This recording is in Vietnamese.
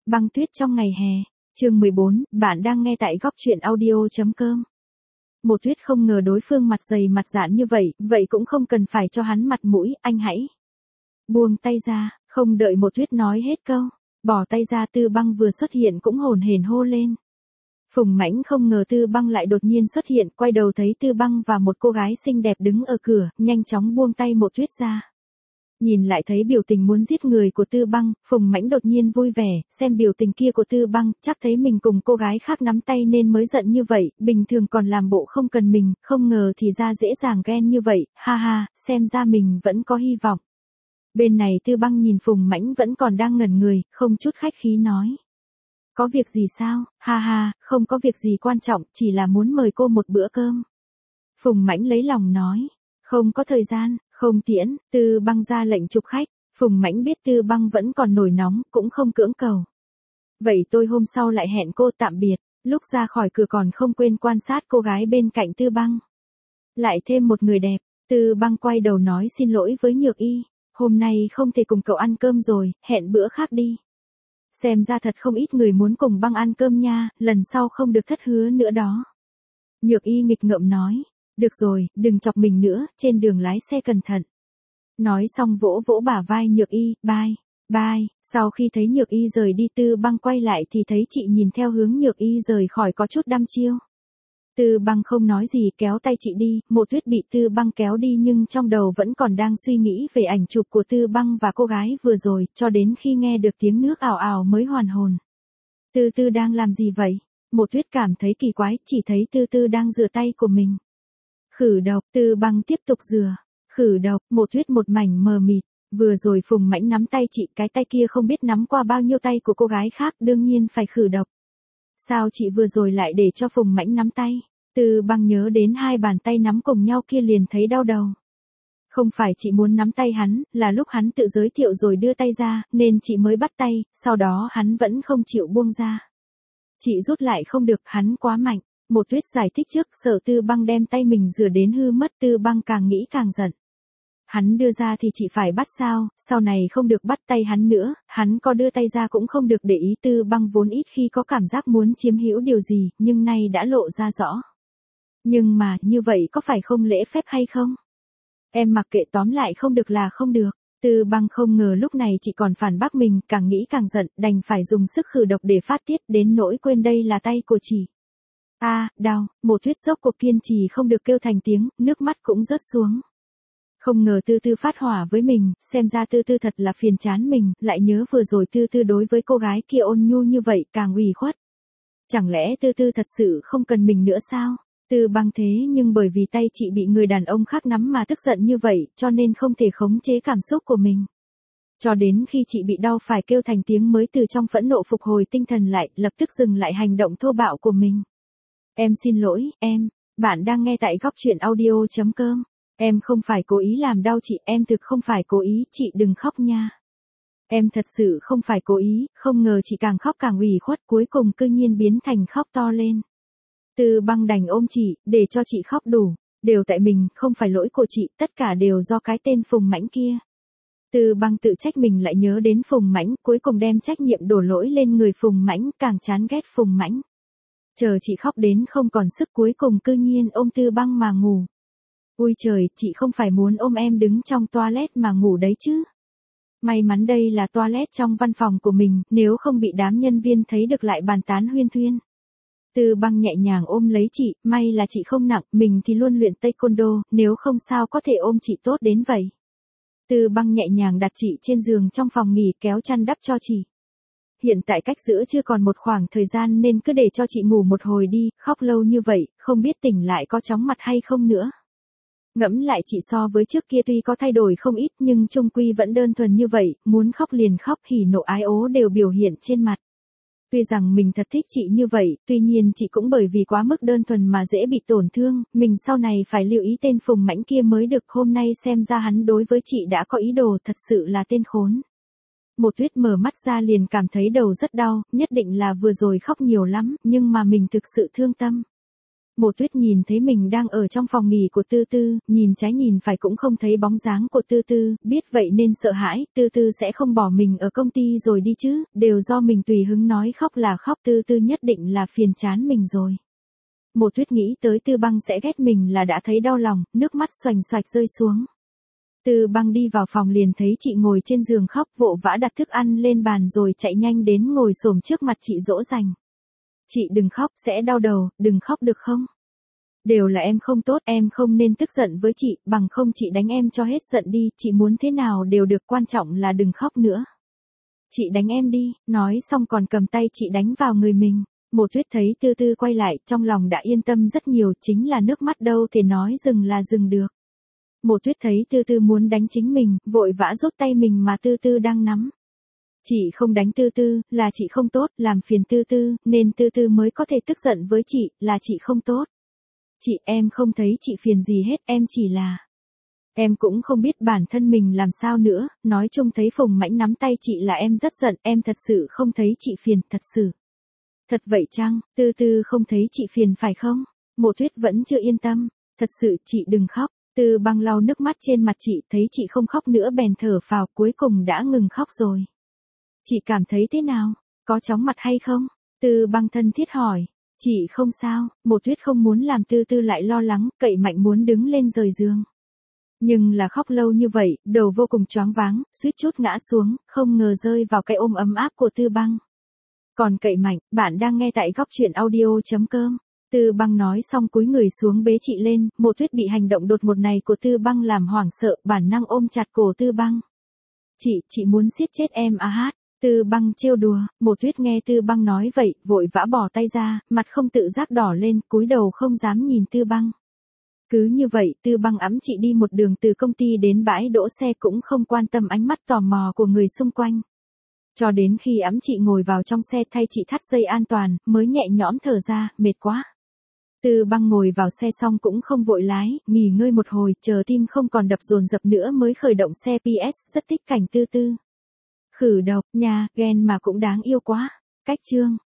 Băng tuyết trong ngày hè. Chương 14, bạn đang nghe tại góc truyện audio.com. Một Tuyết không ngờ đối phương mặt dày mặt dạn như vậy, vậy cũng không cần phải cho hắn mặt mũi, anh hãy buông tay ra. Không đợi Một Tuyết nói hết câu, bỏ tay ra, Tư Băng vừa xuất hiện cũng hồn hển hô lên. Phùng Mãnh không ngờ Tư Băng lại đột nhiên xuất hiện, quay đầu thấy Tư Băng và một cô gái xinh đẹp đứng ở cửa, nhanh chóng buông tay Một Tuyết ra. Nhìn lại thấy biểu tình muốn giết người của Tư Băng, Phùng Mãnh đột nhiên vui vẻ, xem biểu tình kia của Tư Băng, chắc thấy mình cùng cô gái khác nắm tay nên mới giận như vậy, bình thường còn làm bộ không cần mình, không ngờ thì ra dễ dàng ghen như vậy, ha ha, xem ra mình vẫn có hy vọng. Bên này Tư Băng nhìn Phùng Mãnh vẫn còn đang ngẩn người, không chút khách khí nói. Có việc gì sao, ha ha, không có việc gì quan trọng, chỉ là muốn mời cô một bữa cơm. Phùng Mãnh lấy lòng nói, không có thời gian. Không tiễn, Tư Băng ra lệnh chụp khách, Phùng Mãnh biết Tư Băng vẫn còn nổi nóng, cũng không cưỡng cầu. Vậy tôi hôm sau lại hẹn cô, tạm biệt. Lúc ra khỏi cửa còn không quên quan sát cô gái bên cạnh Tư Băng. Lại thêm một người đẹp, Tư Băng quay đầu nói xin lỗi với Nhược Y, hôm nay không thể cùng cậu ăn cơm rồi, hẹn bữa khác đi. Xem ra thật không ít người muốn cùng Băng ăn cơm nha, lần sau không được thất hứa nữa đó. Nhược Y nghịch ngợm nói. Được rồi, đừng chọc mình nữa, trên đường lái xe cẩn thận. Nói xong vỗ vỗ bả vai Nhược Y, bye, bye. Sau khi thấy Nhược Y rời đi, Tư Băng quay lại thì thấy chị nhìn theo hướng Nhược Y rời khỏi có chút đăm chiêu. Tư Băng không nói gì, kéo tay chị đi, Một Tuyết bị Tư Băng kéo đi nhưng trong đầu vẫn còn đang suy nghĩ về ảnh chụp của Tư Băng và cô gái vừa rồi, cho đến khi nghe được tiếng nước ào ào mới hoàn hồn. Tư Tư đang làm gì vậy? Một Tuyết cảm thấy kỳ quái, chỉ thấy Tư Tư đang rửa tay của mình. Khử độc, Tư Băng tiếp tục rửa. Khử độc, Một Tuyết một mảnh mờ mịt. Vừa rồi Phùng Mãnh nắm tay chị, cái tay kia không biết nắm qua bao nhiêu tay của cô gái khác, đương nhiên phải khử độc. Sao chị vừa rồi lại để cho Phùng Mãnh nắm tay? Tư Băng nhớ đến hai bàn tay nắm cùng nhau kia liền thấy đau đầu. Không phải chị muốn nắm tay hắn, là lúc hắn tự giới thiệu rồi đưa tay ra, nên chị mới bắt tay, sau đó hắn vẫn không chịu buông ra. Chị rút lại không được, hắn quá mạnh. Một Tuyết giải thích trước, sợ Tư Băng đem tay mình rửa đến hư mất, Tư Băng càng nghĩ càng giận. Hắn đưa ra thì chị phải bắt sao, sau này không được bắt tay hắn nữa, hắn có đưa tay ra cũng không được để ý. Tư Băng vốn ít khi có cảm giác muốn chiếm hữu điều gì, nhưng nay đã lộ ra rõ. Nhưng mà, như vậy có phải không lễ phép hay không? Em mặc kệ, tóm lại không được là không được. Tư Băng không ngờ lúc này chị còn phản bác mình, càng nghĩ càng giận, đành phải dùng sức khử độc để phát tiết, đến nỗi quên đây là tay của chị. Đau, Một Tuyết rốt cuộc kiên trì không được kêu thành tiếng, nước mắt cũng rớt xuống. Không ngờ Tư Tư phát hỏa với mình, xem ra Tư Tư thật là phiền chán mình, lại nhớ vừa rồi Tư Tư đối với cô gái kia ôn nhu như vậy, càng ủy khuất. Chẳng lẽ Tư Tư thật sự không cần mình nữa sao? Tư Băng thế nhưng bởi vì tay chị bị người đàn ông khác nắm mà tức giận như vậy, cho nên không thể khống chế cảm xúc của mình. Cho đến khi chị bị đau phải kêu thành tiếng mới từ trong phẫn nộ phục hồi tinh thần lại, lập tức dừng lại hành động thô bạo của mình. Em xin lỗi, bạn đang nghe tại góc truyện audio.com. Em không phải cố ý làm đau chị, em thực không phải cố ý, chị đừng khóc nha. Em thật sự không phải cố ý, không ngờ chị càng khóc càng ủy khuất, cuối cùng cư nhiên biến thành khóc to lên. Tư Băng đành ôm chị, để cho chị khóc đủ, đều tại mình, không phải lỗi của chị, tất cả đều do cái tên Phùng Mãnh kia. Tư Băng tự trách mình lại nhớ đến Phùng Mãnh, cuối cùng đem trách nhiệm đổ lỗi lên người Phùng Mãnh, càng chán ghét Phùng Mãnh. Chờ chị khóc đến không còn sức, cuối cùng cư nhiên ôm Tư Băng mà ngủ. Ui trời, chị không phải muốn ôm em đứng trong toilet mà ngủ đấy chứ. May mắn đây là toilet trong văn phòng của mình, nếu không bị đám nhân viên thấy được lại bàn tán huyên thuyên. Tư Băng nhẹ nhàng ôm lấy chị, may là chị không nặng, mình thì luôn luyện taekwondo, nếu không sao có thể ôm chị tốt đến vậy. Tư Băng nhẹ nhàng đặt chị trên giường trong phòng nghỉ, kéo chăn đắp cho chị. Hiện tại cách giữa chưa còn một khoảng thời gian nên cứ để cho chị ngủ một hồi đi, khóc lâu như vậy, không biết tỉnh lại có chóng mặt hay không nữa. Ngẫm lại chị so với trước kia tuy có thay đổi không ít nhưng chung quy vẫn đơn thuần như vậy, muốn khóc liền khóc, hỉ nộ ái ố đều biểu hiện trên mặt. Tuy rằng mình thật thích chị như vậy, tuy nhiên chị cũng bởi vì quá mức đơn thuần mà dễ bị tổn thương, mình sau này phải lưu ý tên Phùng Mãnh kia mới được, hôm nay xem ra hắn đối với chị đã có ý đồ, thật sự là tên khốn. Một Tuyết mở mắt ra liền cảm thấy đầu rất đau, nhất định là vừa rồi khóc nhiều lắm, nhưng mà mình thực sự thương tâm. Mộ Tuyết nhìn thấy mình đang ở trong phòng nghỉ của Tư Tư, nhìn trái nhìn phải cũng không thấy bóng dáng của Tư Tư, biết vậy nên sợ hãi, Tư Tư sẽ không bỏ mình ở công ty rồi đi chứ, đều do mình tùy hứng nói khóc là khóc, Tư Tư nhất định là phiền chán mình rồi. Mộ Tuyết nghĩ tới Tư Băng sẽ ghét mình là đã thấy đau lòng, nước mắt xoành xoạch rơi xuống. Tư Băng đi vào phòng liền thấy chị ngồi trên giường khóc, vội vã đặt thức ăn lên bàn rồi chạy nhanh đến ngồi xổm trước mặt chị dỗ dành. Chị đừng khóc, sẽ đau đầu, đừng khóc được không? Đều là em không tốt, em không nên tức giận với chị, bằng không chị đánh em cho hết giận đi, chị muốn thế nào đều được, quan trọng là đừng khóc nữa. Chị đánh em đi, nói xong còn cầm tay chị đánh vào người mình. Mộ Tuyết thấy Tư Tư quay lại, trong lòng đã yên tâm rất nhiều, chính là nước mắt đâu thể nói dừng là dừng được. Mộ Tuyết thấy Tư Tư muốn đánh chính mình, vội vã rút tay mình mà Tư Tư đang nắm. Chị không đánh Tư Tư, là chị không tốt, làm phiền Tư Tư, nên Tư Tư mới có thể tức giận với chị, là chị không tốt. Chị, em không thấy chị phiền gì hết, em chỉ là... Em cũng không biết bản thân mình làm sao nữa, nói chung thấy Phùng Mãnh nắm tay chị là em rất giận, em thật sự không thấy chị phiền, thật sự. Thật vậy chăng, Tư Tư không thấy chị phiền phải không? Mộ Tuyết vẫn chưa yên tâm, thật sự chị đừng khóc. Tư Băng lau nước mắt trên mặt chị, thấy chị không khóc nữa bèn thở phào, cuối cùng đã ngừng khóc rồi. Chị cảm thấy thế nào? Có chóng mặt hay không? Tư Băng thân thiết hỏi. Chị không sao, Mộ Tuyết không muốn làm Tư Tư lại lo lắng, cậy mạnh muốn đứng lên rời giường. Nhưng là khóc lâu như vậy, đầu vô cùng choáng váng, suýt chút ngã xuống, không ngờ rơi vào cái ôm ấm áp của Tư Băng. Còn cậy mạnh, bạn đang nghe tại góc truyện audio.com. Tư Băng nói xong cúi người xuống bế chị lên, Mộ Tuyết bị hành động đột ngột này của Tư Băng làm hoảng sợ, bản năng ôm chặt cổ Tư Băng. Chị muốn giết chết em à hát. Tư Băng trêu đùa, Mộ Tuyết nghe Tư Băng nói vậy, vội vã bỏ tay ra, mặt không tự giác đỏ lên, cúi đầu không dám nhìn Tư Băng. Cứ như vậy, Tư Băng ẵm chị đi một đường từ công ty đến bãi đỗ xe cũng không quan tâm ánh mắt tò mò của người xung quanh. Cho đến khi ẵm chị ngồi vào trong xe thay chị thắt dây an toàn, mới nhẹ nhõm thở ra, mệt quá. Tư Băng ngồi vào xe xong cũng không vội lái, nghỉ ngơi một hồi, chờ tim không còn đập dồn dập nữa mới khởi động xe PS, rất thích cảnh Tư Tư. Khử độc, nha, ghen mà cũng đáng yêu quá. Cách chương.